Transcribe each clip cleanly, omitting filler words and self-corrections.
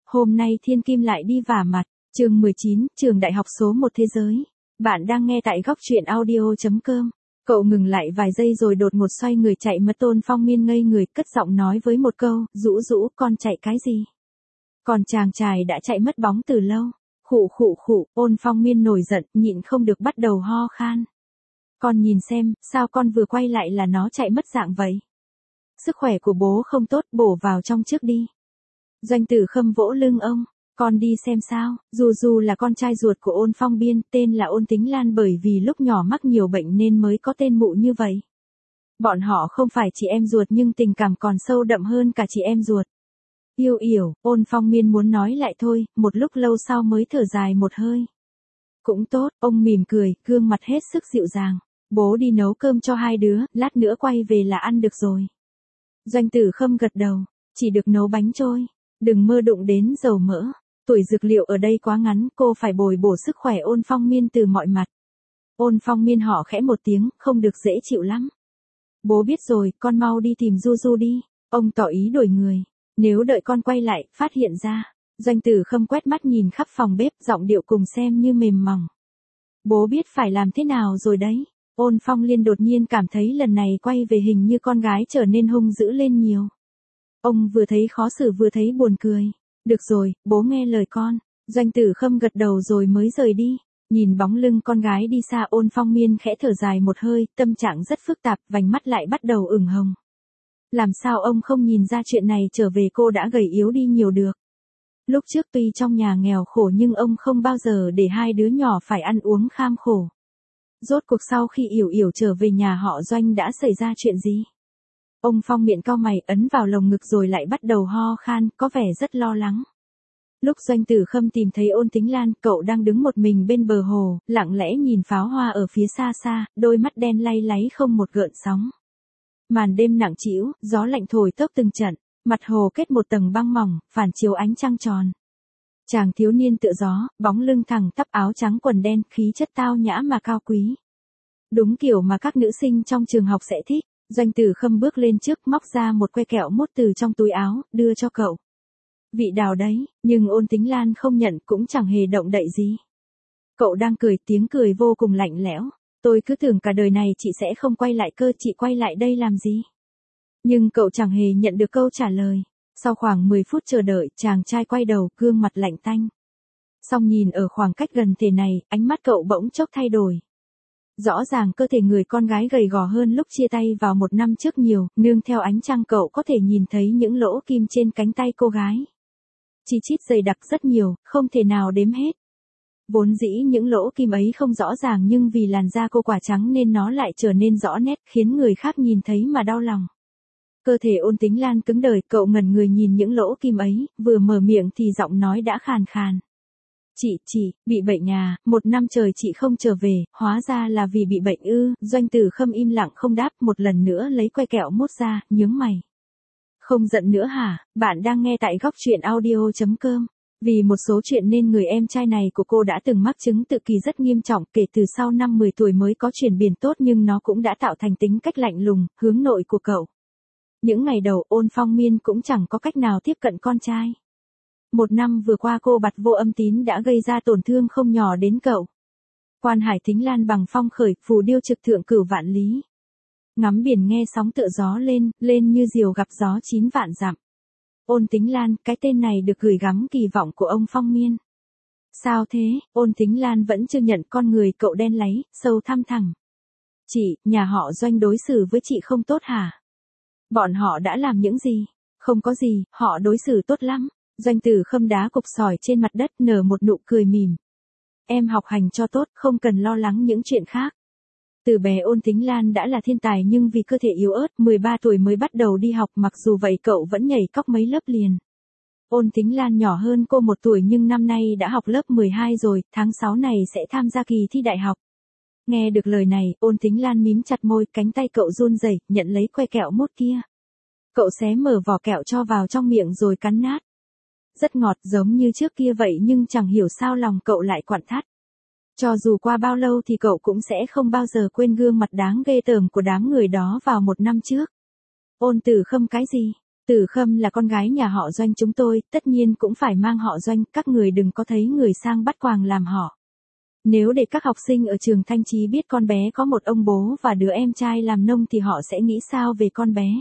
Hôm nay Thiên Kim lại đi vả mặt, chương 19, trường đại học số 1 thế giới. Bạn đang nghe tại góc truyện audio.com. Cậu ngừng lại vài giây rồi đột ngột xoay người chạy mất. Ôn Phong Miên ngây người, cất giọng nói với một câu, Dũ Dũ, con chạy cái gì? Còn chàng trai đã chạy mất bóng từ lâu. Khụ khụ khụ, Ôn Phong Miên nổi giận, nhịn không được bắt đầu ho khan. Con nhìn xem, sao con vừa quay lại là nó chạy mất dạng vậy? Sức khỏe của bố không tốt, bổ vào trong trước đi. Doanh Tử Khâm vỗ lưng ông, con đi xem sao. Dù là con trai ruột của Ôn Phong Biên, tên là Ôn Tính Lan bởi vì lúc nhỏ mắc nhiều bệnh nên mới có tên mụ như vậy. Bọn họ không phải chị em ruột nhưng tình cảm còn sâu đậm hơn cả chị em ruột. Yêu yểu, Ôn Phong Miên muốn nói lại thôi, một lúc lâu sau mới thở dài một hơi. Cũng tốt, ông mỉm cười, gương mặt hết sức dịu dàng. Bố đi nấu cơm cho hai đứa, lát nữa quay về là ăn được rồi. Doanh Tử Khâm gật đầu, chỉ được nấu bánh trôi. Đừng mơ đụng đến dầu mỡ. Tuổi dược liệu ở đây quá ngắn, cô phải bồi bổ sức khỏe Ôn Phong Miên từ mọi mặt. Ôn Phong Miên họ khẽ một tiếng, không được dễ chịu lắm. Bố biết rồi, con mau đi tìm Du Du đi. Ông tỏ ý đổi người. Nếu đợi con quay lại, phát hiện ra. Doanh Tử Khâm quét mắt nhìn khắp phòng bếp, giọng điệu cùng xem như mềm mỏng. Bố biết phải làm thế nào rồi đấy. Ôn Phong Liên đột nhiên cảm thấy lần này quay về hình như con gái trở nên hung dữ lên nhiều. Ông vừa thấy khó xử vừa thấy buồn cười. Được rồi, bố nghe lời con. Doanh Tử Khâm gật đầu rồi mới rời đi. Nhìn bóng lưng con gái đi xa, Ôn Phong Miên khẽ thở dài một hơi, tâm trạng rất phức tạp, vành mắt lại bắt đầu ửng hồng. Làm sao ông không nhìn ra chuyện này trở về cô đã gầy yếu đi nhiều được. Lúc trước tuy trong nhà nghèo khổ nhưng ông không bao giờ để hai đứa nhỏ phải ăn uống kham khổ. Rốt cuộc sau khi Yểu Yểu trở về nhà họ Doanh đã xảy ra chuyện gì? Ông Phong miệng cau mày, ấn vào lồng ngực rồi lại bắt đầu ho khan, có vẻ rất lo lắng. Lúc Doanh Tử Khâm tìm thấy Ôn Tính Lan, cậu đang đứng một mình bên bờ hồ, lặng lẽ nhìn pháo hoa ở phía xa xa, đôi mắt đen lay láy không một gợn sóng. Màn đêm nặng trĩu, gió lạnh thổi tốc từng trận, mặt hồ kết một tầng băng mỏng, phản chiếu ánh trăng tròn. Chàng thiếu niên tựa gió, bóng lưng thẳng tắp, áo trắng quần đen, khí chất tao nhã mà cao quý. Đúng kiểu mà các nữ sinh trong trường học sẽ thích. Doanh Tử Khâm bước lên trước, móc ra một que kẹo mút từ trong túi áo, đưa cho cậu. Vị đào đấy, nhưng Ôn Tính Lan không nhận, cũng chẳng hề động đậy gì. Cậu đang cười, tiếng cười vô cùng lạnh lẽo. Tôi cứ tưởng cả đời này chị sẽ không quay lại cơ, chị quay lại đây làm gì? Nhưng cậu chẳng hề nhận được câu trả lời. Sau khoảng 10 phút chờ đợi, chàng trai quay đầu, gương mặt lạnh tanh. Song nhìn ở khoảng cách gần thế này, ánh mắt cậu bỗng chốc thay đổi. Rõ ràng cơ thể người con gái gầy gò hơn lúc chia tay vào 1 năm trước nhiều, nương theo ánh trăng cậu có thể nhìn thấy những lỗ kim trên cánh tay cô gái. Chi chít dày đặc rất nhiều, không thể nào đếm hết. Vốn dĩ những lỗ kim ấy không rõ ràng nhưng vì làn da cô quả trắng nên nó lại trở nên rõ nét, khiến người khác nhìn thấy mà đau lòng. Cơ thể Ôn Tính Lan cứng đờ, cậu ngẩn người nhìn những lỗ kim ấy, vừa mở miệng thì giọng nói đã khàn khàn. Chị, bị bệnh à, 1 năm trời chị không trở về, hóa ra là vì bị bệnh ư. Doanh Tử Khâm im lặng không đáp, một lần nữa lấy que kẹo mút ra, nhướng mày. Không giận nữa hả? Bạn đang nghe tại góc truyện audio.com. Vì một số chuyện nên người em trai này của cô đã từng mắc chứng tự kỷ rất nghiêm trọng, kể từ sau năm 10 tuổi mới có chuyển biến tốt nhưng nó cũng đã tạo thành tính cách lạnh lùng, hướng nội của cậu. Những ngày đầu Ôn Phong Miên cũng chẳng có cách nào tiếp cận con trai. 1 năm vừa qua cô Bạt Vô Âm Tín đã gây ra tổn thương không nhỏ đến cậu. Quan hải Thính Lan bằng phong khởi, phù điêu trực thượng cửu vạn lý. Ngắm biển nghe sóng tựa gió lên như diều gặp gió 9 vạn dặm. Ôn Tính Lan, cái tên này được gửi gắm kỳ vọng của ông Phong Miên. Sao thế? Ôn Tính Lan vẫn chưa nhận, con người cậu đen láy, sâu thăm thẳm. Chị, nhà họ Doanh đối xử với chị không tốt hả? Bọn họ đã làm những gì? Không có gì, họ đối xử tốt lắm. Doanh Tử Khâm đá cục sỏi trên mặt đất, nở một nụ cười mỉm. Em học hành cho tốt, không cần lo lắng những chuyện khác. Từ bé Ôn Tính Lan đã là thiên tài nhưng vì cơ thể yếu ớt, 13 tuổi mới bắt đầu đi học, mặc dù vậy cậu vẫn nhảy cóc mấy lớp liền. Ôn Tính Lan nhỏ hơn cô 1 tuổi nhưng năm nay đã học lớp 12 rồi, tháng 6 này sẽ tham gia kỳ thi đại học. Nghe được lời này, Ôn Tính Lan mím chặt môi, cánh tay cậu run rẩy, nhận lấy que kẹo mút kia. Cậu xé mở vỏ kẹo cho vào trong miệng rồi cắn nát. Rất ngọt giống như trước kia vậy nhưng chẳng hiểu sao lòng cậu lại quặn thắt. Cho dù qua bao lâu thì cậu cũng sẽ không bao giờ quên gương mặt đáng ghê tởm của đám người đó vào 1 năm trước. Ôn Tử Khâm cái gì? Tử Khâm là con gái nhà họ Doanh chúng tôi, tất nhiên cũng phải mang họ Doanh, các người đừng có thấy người sang bắt quàng làm họ. Nếu để các học sinh ở trường Thanh Chí biết con bé có một ông bố và đứa em trai làm nông thì họ sẽ nghĩ sao về con bé.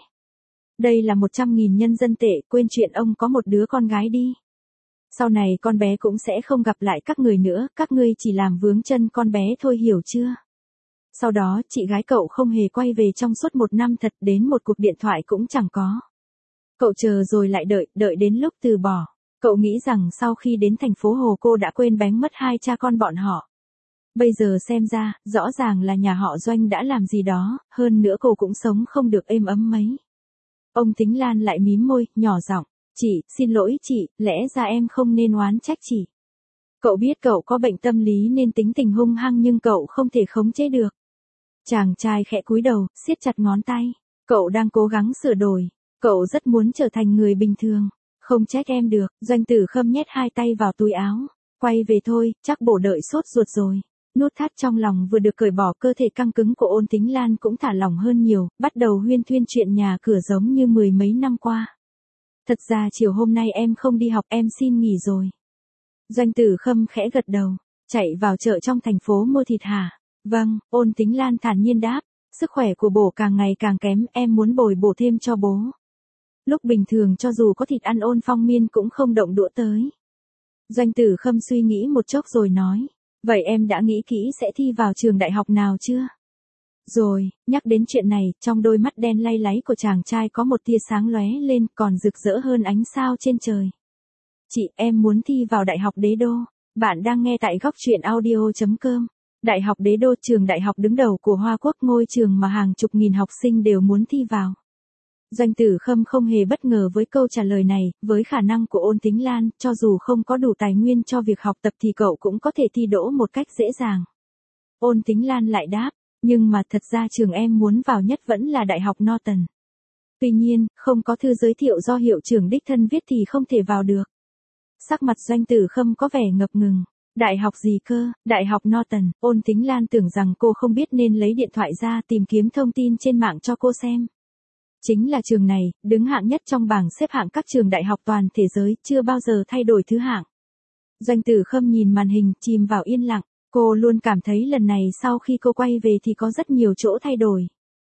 Đây là 100.000 nhân dân tệ, quên chuyện ông có một đứa con gái đi. Sau này con bé cũng sẽ không gặp lại các người nữa, các ngươi chỉ làm vướng chân con bé thôi hiểu chưa? Sau đó chị gái cậu không hề quay về trong suốt 1 năm thật, đến một cuộc điện thoại cũng chẳng có. Cậu chờ rồi lại đợi đến lúc từ bỏ. Cậu nghĩ rằng sau khi đến thành phố Hồ cô đã quên bén mất hai cha con bọn họ. Bây giờ xem ra, rõ ràng là nhà họ Doanh đã làm gì đó, hơn nữa cô cũng sống không được êm ấm mấy. Ông Tính Lan lại mím môi, nhỏ giọng, chị, xin lỗi chị, lẽ ra em không nên oán trách chị. Cậu biết cậu có bệnh tâm lý nên tính tình hung hăng nhưng cậu không thể khống chế được. Chàng trai khẽ cúi đầu, siết chặt ngón tay. Cậu đang cố gắng sửa đổi. Cậu rất muốn trở thành người bình thường. Không trách em được. Doanh Tử Khâm nhét hai tay vào túi áo. Quay về thôi, chắc bổ đợi sốt ruột rồi. Nút thắt trong lòng vừa được cởi bỏ, cơ thể căng cứng của Ôn Tính Lan cũng thả lỏng hơn nhiều, bắt đầu huyên thuyên chuyện nhà cửa giống như 10 mấy năm qua. Thật ra chiều hôm nay em không đi học, em xin nghỉ rồi. Doanh Tử Khâm khẽ gật đầu. Chạy vào chợ trong thành phố mua thịt hả? Vâng, Ôn Tính Lan thản nhiên đáp. Sức khỏe của bố càng ngày càng kém, em muốn bồi bổ thêm cho bố. Lúc bình thường cho dù có thịt ăn Ôn Phong Miên cũng không động đũa tới. Doanh Tử Khâm suy nghĩ một chốc rồi nói. Vậy em đã nghĩ kỹ sẽ thi vào trường đại học nào chưa? Rồi, nhắc đến chuyện này, trong đôi mắt đen lay láy của chàng trai có một tia sáng lóe lên còn rực rỡ hơn ánh sao trên trời. Chị, em muốn thi vào Đại học Đế Đô. Bạn đang nghe tại góc truyện audio.com. Đại học Đế Đô, trường đại học đứng đầu của Hoa Quốc, ngôi trường mà hàng chục nghìn học sinh đều muốn thi vào. Doanh Tử Khâm không hề bất ngờ với câu trả lời này, với khả năng của Ôn Tính Lan, cho dù không có đủ tài nguyên cho việc học tập thì cậu cũng có thể thi đỗ một cách dễ dàng. Ôn Tính Lan lại đáp, nhưng mà thật ra trường em muốn vào nhất vẫn là Đại học Norton. Tuy nhiên, không có thư giới thiệu do hiệu trưởng đích thân viết thì không thể vào được. Sắc mặt Doanh Tử Khâm có vẻ ngập ngừng. Đại học gì cơ? Đại học Norton. Ôn Tính Lan tưởng rằng cô không biết nên lấy điện thoại ra tìm kiếm thông tin trên mạng cho cô xem. Chính là trường này, đứng hạng nhất trong bảng xếp hạng các trường đại học toàn thế giới, chưa bao giờ thay đổi thứ hạng. Doanh Tử Khâm nhìn màn hình, chìm vào yên lặng. Cô luôn cảm thấy lần này sau khi cô quay về thì có rất nhiều chỗ thay đổi.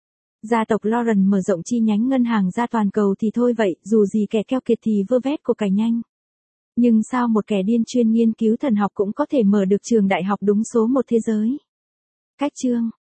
Gia tộc Lauren mở rộng chi nhánh ngân hàng ra toàn cầu thì thôi vậy, dù gì kẻ keo kiệt thì vơ vét của cải nhanh. Nhưng sao một kẻ điên chuyên nghiên cứu thần học cũng có thể mở được trường đại học đúng số 1 thế giới? Cách chương